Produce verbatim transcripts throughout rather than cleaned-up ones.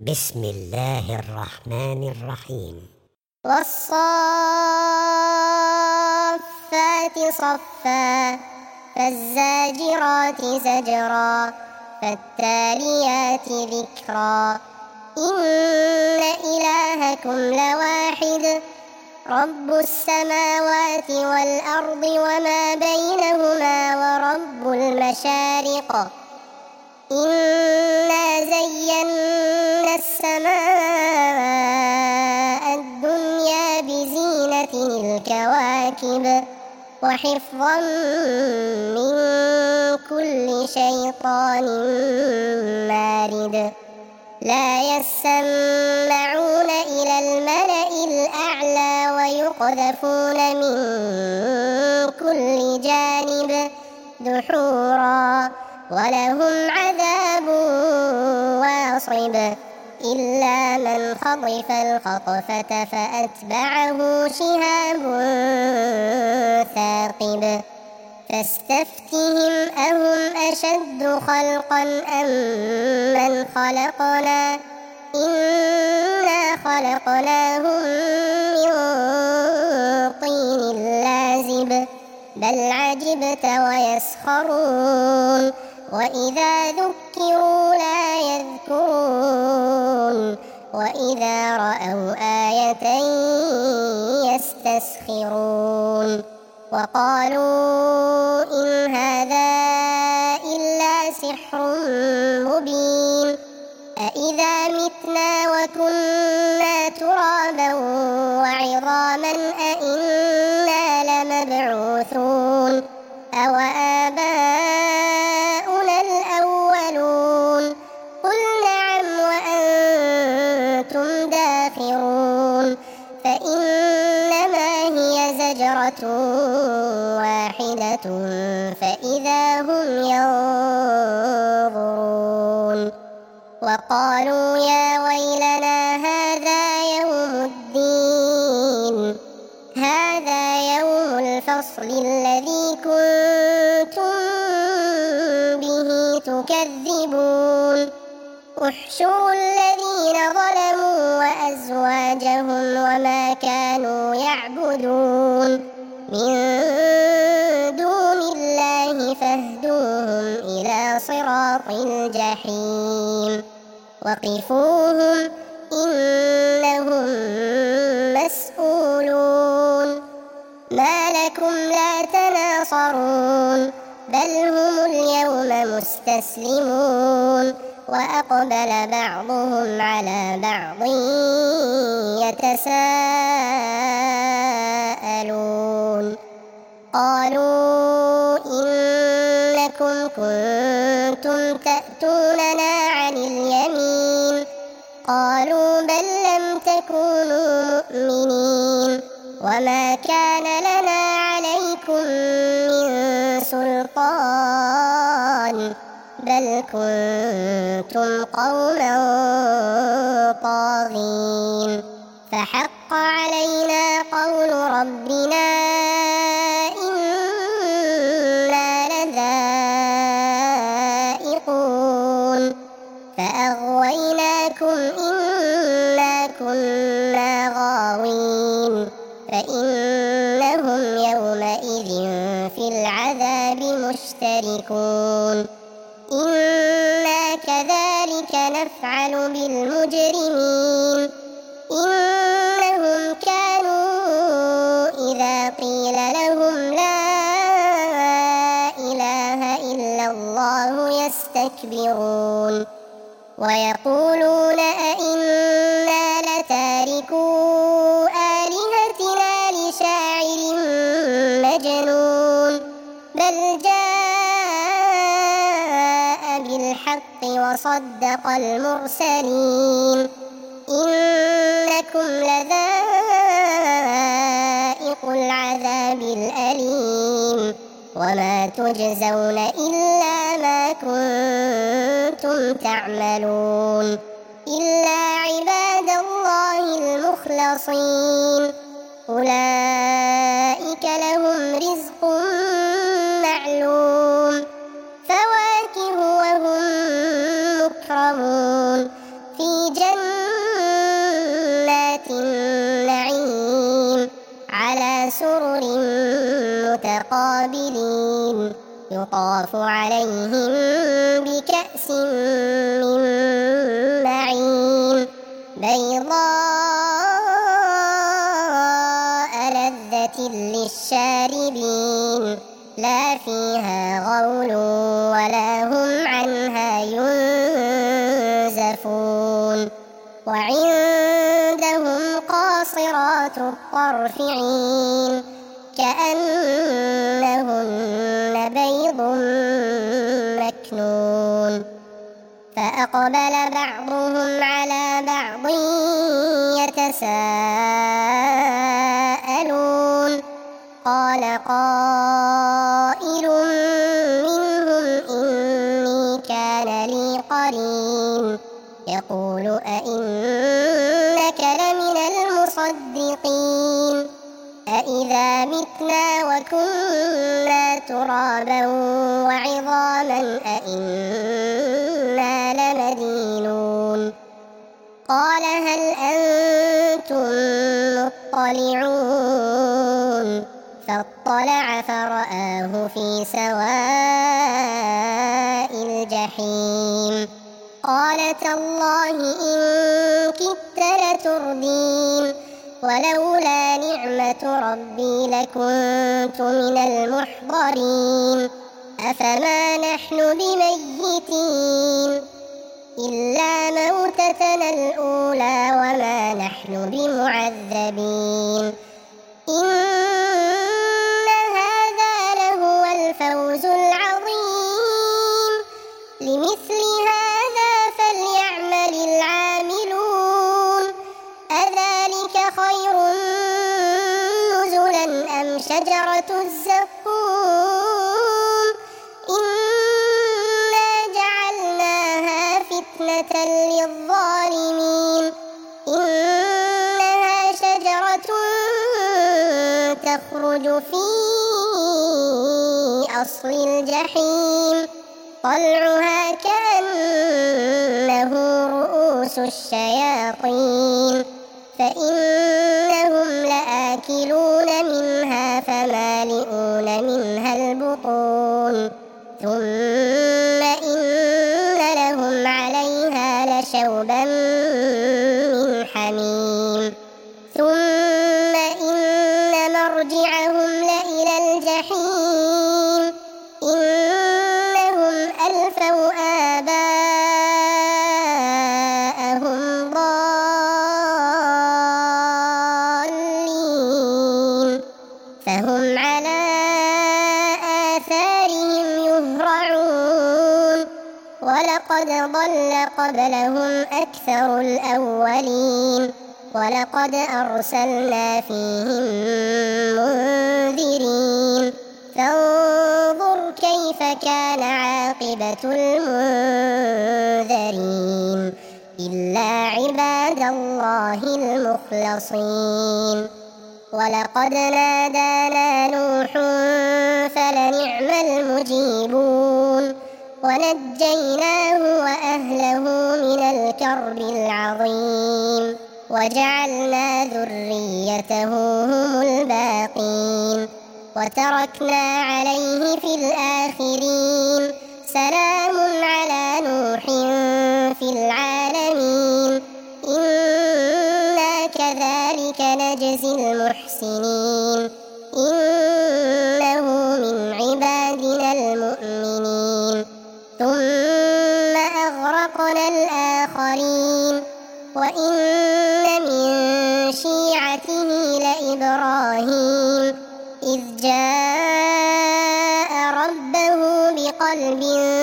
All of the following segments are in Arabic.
بسم الله الرحمن الرحيم. والصافات صفا فالزاجرات زجرا فالتاليات ذكرا إن إلهكم لواحد رب السماوات والأرض وما بينهما ورب المشارق إنا زينا السماء الدنيا بزينة الكواكب وحفظا من كل شيطان مارد لا يسمعون إلى الملأ الأعلى ويقذفون من كل جانب دحورا ولهم عذاب واصب إلا من خطف الخطفة فأتبعه شهاب ثاقب فاستفتهم أهم أشد خلقا أم من خلقنا إنا خلقناهم من طين لازب بل عجبت ويسخرون وإذا ذكروا لا يذكرون وإذا رأوا آية يستسخرون وقالوا إن هذا إلا سحر مبين أإذا متنا وكنا ترابا وعظاما أإنا لمبعوثون أو آباؤنا الأولون قل نعم وأنتم داخرون فإنما هي زجرة واحدة فإذا هم ينظرون وقالوا يا ويلنا هذا يوم الدين هذا يوم الفصل الذي كنتم به تكذبون احشروا الذين ظلموا وأزواجهم وما كانوا يعبدون من دون الله فاهدوهم إلى صراط الجحيم وقفوهم إنهم مسؤولون ما لكم لا تناصرون بل هم اليوم مستسلمون وأقبل بعضهم على بعض يتساءلون قالوا إنكم كنتم تأتوننا عن اليمين قالوا بل لم تكونوا مؤمنين وما كان لنا عليكم من سلطان بل كنتم قوما طاغين فحق علينا قول ربنا إنا لذائقون فأغويناكم إنا كنا غاوين فإنهم يومئذ في العذاب مشتركون إنا كذلك نفعل بالمجرمين إنهم كانوا إذا قيل لهم لا إله إلا الله يستكبرون ويقولون أئنا لتاركو آلهتنا لشاعر مجنون بل جاء بالحق وصدق المرسلين إنكم لذائق العذاب الأليم وما تجزون إلا ما كنتم تعملون إلا عباد الله المخلصين أولئك لهم رزق معلوم فواكه وهم مكرمون في جنات النعيم على سرر متقابلين يطاف عليهم بكأس من معين بيضاء لذة للشاربين لا فيها غول ولا هم عنها ينزفون وعندهم قاصرات الطرف عين كأنهن بيض مكنون فأقبل بعضهم على بعض يتساءلون قال قائل منهم إني كان لي قرين يقول أئنك لمن المصدقين أإذا متنا وكنا ترابا وعظاما أئنا لمدينون قال هل أنتم مطلعون فاطلع فرآه في سواء الجحيم قال تالله إن كدت لتردين ولولا نعمة ربي لكنت من المحضرين أفما نحن بميتين إلا موتتنا الأولى وما نحن بمعذبين إن هذا لهو الفوز العظيم لمثل هذا فليعمل العاملون أذلك خير نزلا أم شجرة الزقوم إنا جعلناها فتنة للظالمين إنها شجرة تخرج في أصل الجحيم طلعها كأنه رؤوس الشياطين فإنهم لآكلون منها فمالئون منها البطون ثم إن لهم عليها لشوبا من حميم ثم إن مرجعهم لإلى الجحيم إنهم ألفوا آباءهم ضالين فهم على آثارهم يهرعون ولقد ضل قبلهم أكثر الأولين ولقد أرسلنا فيهم منذرين فانظر كيف كان عاقبة المنذرين إلا عباد الله المخلصين ولقد نادانا نوح فلنعم المجيبون ونجيناه وأهله من الكرب العظيم وجعلنا ذريته هم الباقين وتركنا عليه في الآخرين سلام على نوح في العالمين إنا كذلك نجزي المحسنين إنه من عبادنا المؤمنين ثم أغرقنا الآخرين وإن من شيعته لإبراهيم إذ جاء ربه بقلب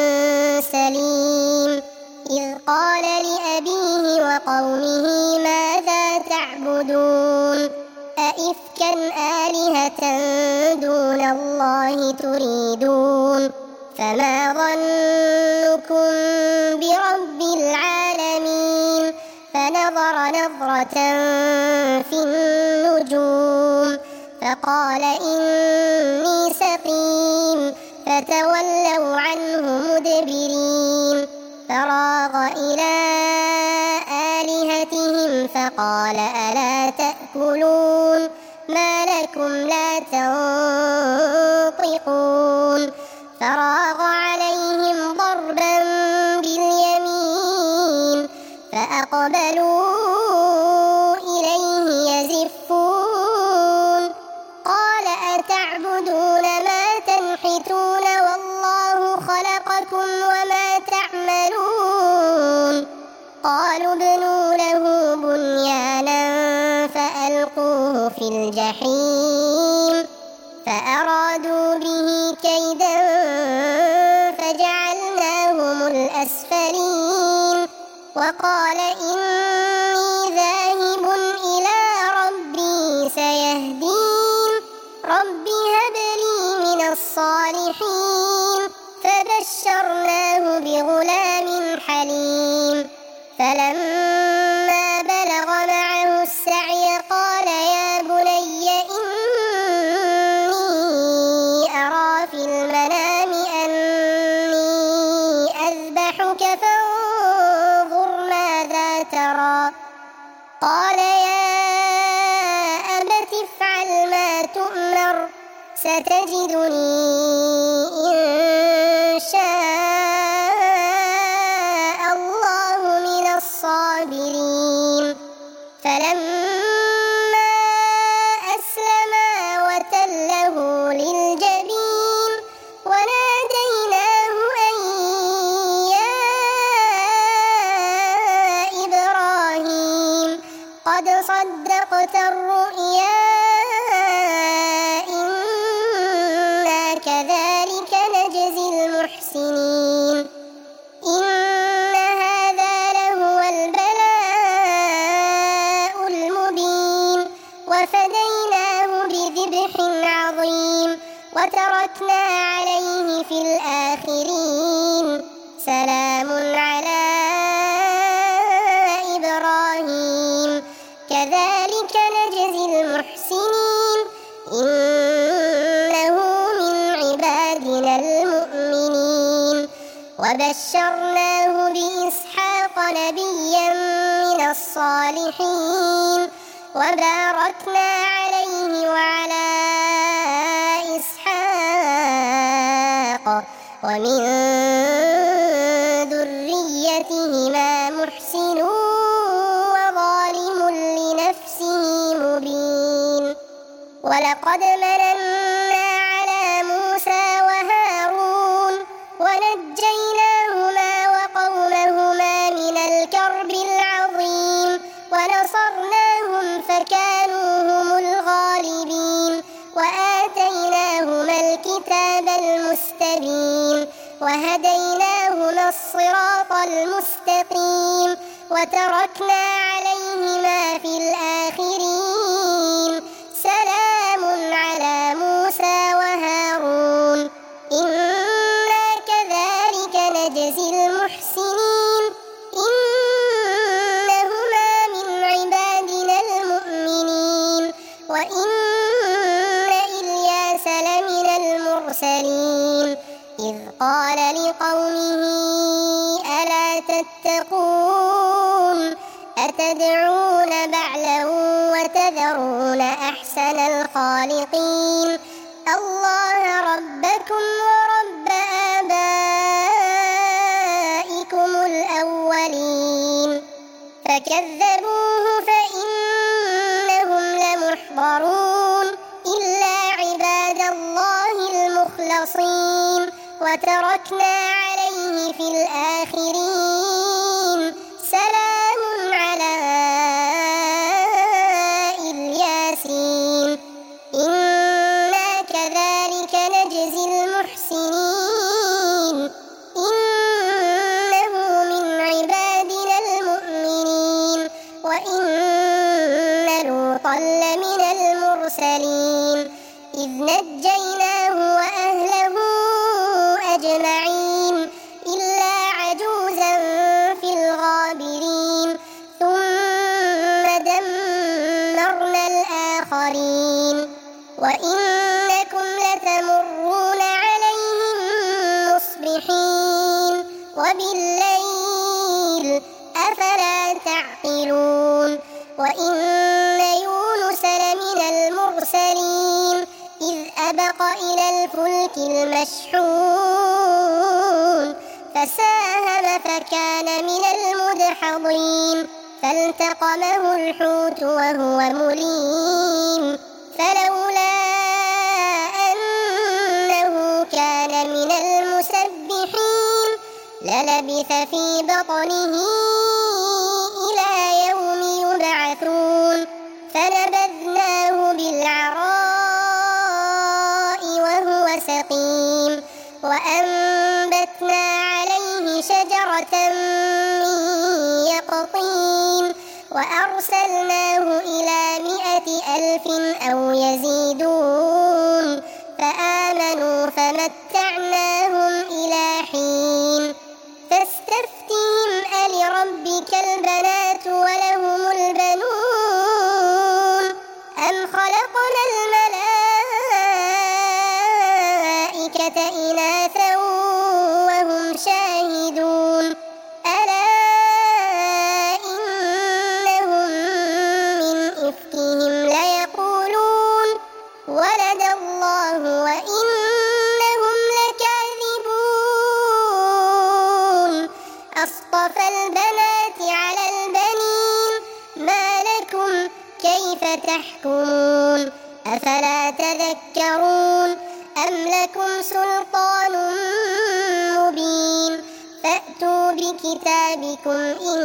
سليم إذ قال لأبيه وقومه ماذا تعبدون أئفكا آلهة دون الله تريدون فما ظنكم برب العالمين فنظر نظرة في النجوم فقال إني سقيم فتولوا عنه مدبرين فراغ إلى فقال ألا تأكلون ما لكم لا تنطقون فراغ عليهم ضربا باليمين فأقبلوا إليه يزفون قال أتعبدون ما تنحتون والله خلقكم وما تعملون قالوا ابنوا له بنيانا فألقوه في الجحيم فأرادوا به كيدا فجعلناهم الأسفلين وقال إني ذاهب إلى ربي سيهدين رب هب لي من الصالحين فبشرناه بغلام حليم فلما بلغ معه السعي قال يا بني إني أرى في المنام أني أذبحك فانظر ماذا ترى قال يا أبت افعل ما تؤمر ستجدني إن شاء الله من الصابرين فلما أسلما وتله للجبين وناديناه أن يا إبراهيم قد صدقت الرؤيا إنا كذلك نجزي المحسنين إن هذا لهو البلاء المبين وفديناه بذبح عظيم وتركنا عليه في الآخرين سلام على إبراهيم كذلك نجزي المحسنين إنه من عبادنا المؤمنين وبشرناه بإسحاق نبيا من الصالحين وباركنا عليه وعلى إسحاق ومن ذريتهما محسن وظالم لنفسه مبين ولقد مننا على موسى وهارون ونجيناهما وقومهما من الكرب العظيم ونصرناهم فكانوا هم الغالبين وآتيناهما الكتاب المستبين وهديناهما الصراط المستقيم وتركنا عليهما في الآخرين سلام على موسى وهارون إنا كذلك نجزي المحسنين إنهما من عبادنا المؤمنين وإن إلياس لمن المرسلين إذ قال لقومه ألا تتقون أتدعون بعلا وتذرون أحسن الخالقين الله ربكم ورب آبائكم الأولين فكذبوه فإنهم لمحضرون إلا عباد الله المخلصين وتركنا عليه في الآخرين سلام على الياسين إنا كذلك نجزي المحسنين إنه من عبادنا المؤمنين وإن لوطا لمن المرسلين إذ نجيناه وأهله أجمعين إلا عجوزا في الغابرين ثم دمرنا الآخرين وإنكم لتمرون عليهم مصبحين وبالليل أفلا تعقلون وإن يونس لمن المرسلين إذ أبق إلى الفلك المشحون فساهم فكان من المدحضين فالتقمه الحوت وهو مليم فلولا أنه كان من المسبحين للبث في بطنه إلى يوم يبعثون فنبذناه بالعراء وهو سقيم وأنبتنا عليه شجرة من يقطين وأرسلناه إلى مائة ألف أو يزيدون فآمنوا فمتعناهم إلى حين فاستفتهم ألربك البنات ولهم البنون أم خلقنا الملائكة إناثا وهم شاهدون ألا إنهم من إفكهم ليقولون ولد الله وإنهم لكاذبون أصطفى البنات على البنين ما لكم كيف تحكمون أفلا تذكرون أم لكم سلطان مبين فأتوا بكتابكم إن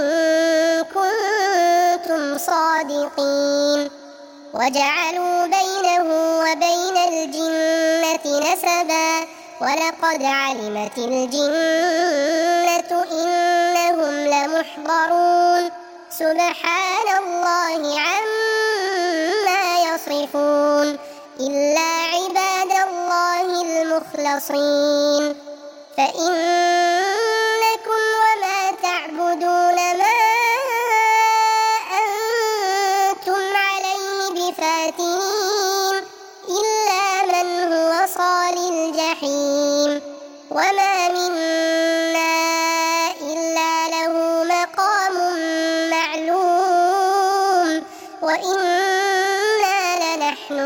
كنتم صادقين وجعلوا بينه وبين الجنة نسبا ولقد علمت الجنة إنهم لمحضرون سبحان الله عما يصفون إلا عباد الله المخلصين فإنكم وما تعبدون ما أنتم عليه بفاتنين إلا من هو صال الجحيم وما منا إلا له مقام معلوم وإنا لنحن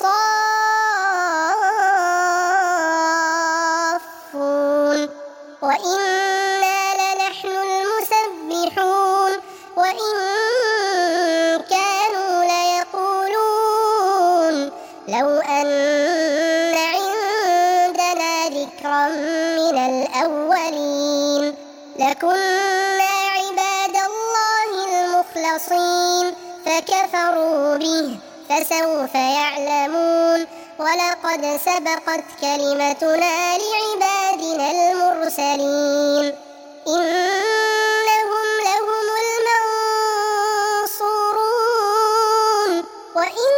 الصافون وإنا لنحن المسبحون وإن كانوا ليقولون لو أن عندنا ذكرا من الأولين لكنا عباد الله المخلصين فكفروا به فسوف يعلمون ولقد سبقت كلمتنا لعبادنا المرسلين إنهم لهم المنصورون وإن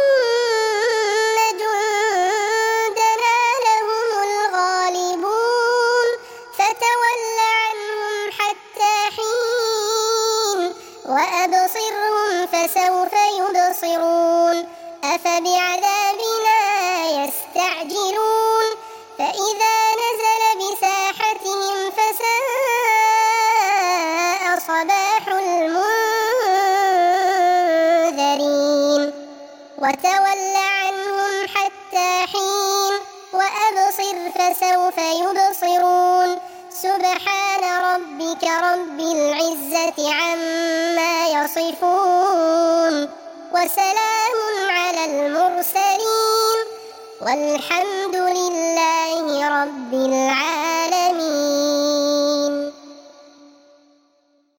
جندنا لهم الغالبون فتول عنهم حتى حين وأبصرهم فسوف يبصرون أفبعذابنا يستعجلون فإذا نزل بساحتهم فساء صباح المنذرين وتول عنهم حتى حين وأبصر فسوف يبصرون سبحان ربك رب العزة عما يصفون وسلام على المرسلين والحمد لله رب العالمين.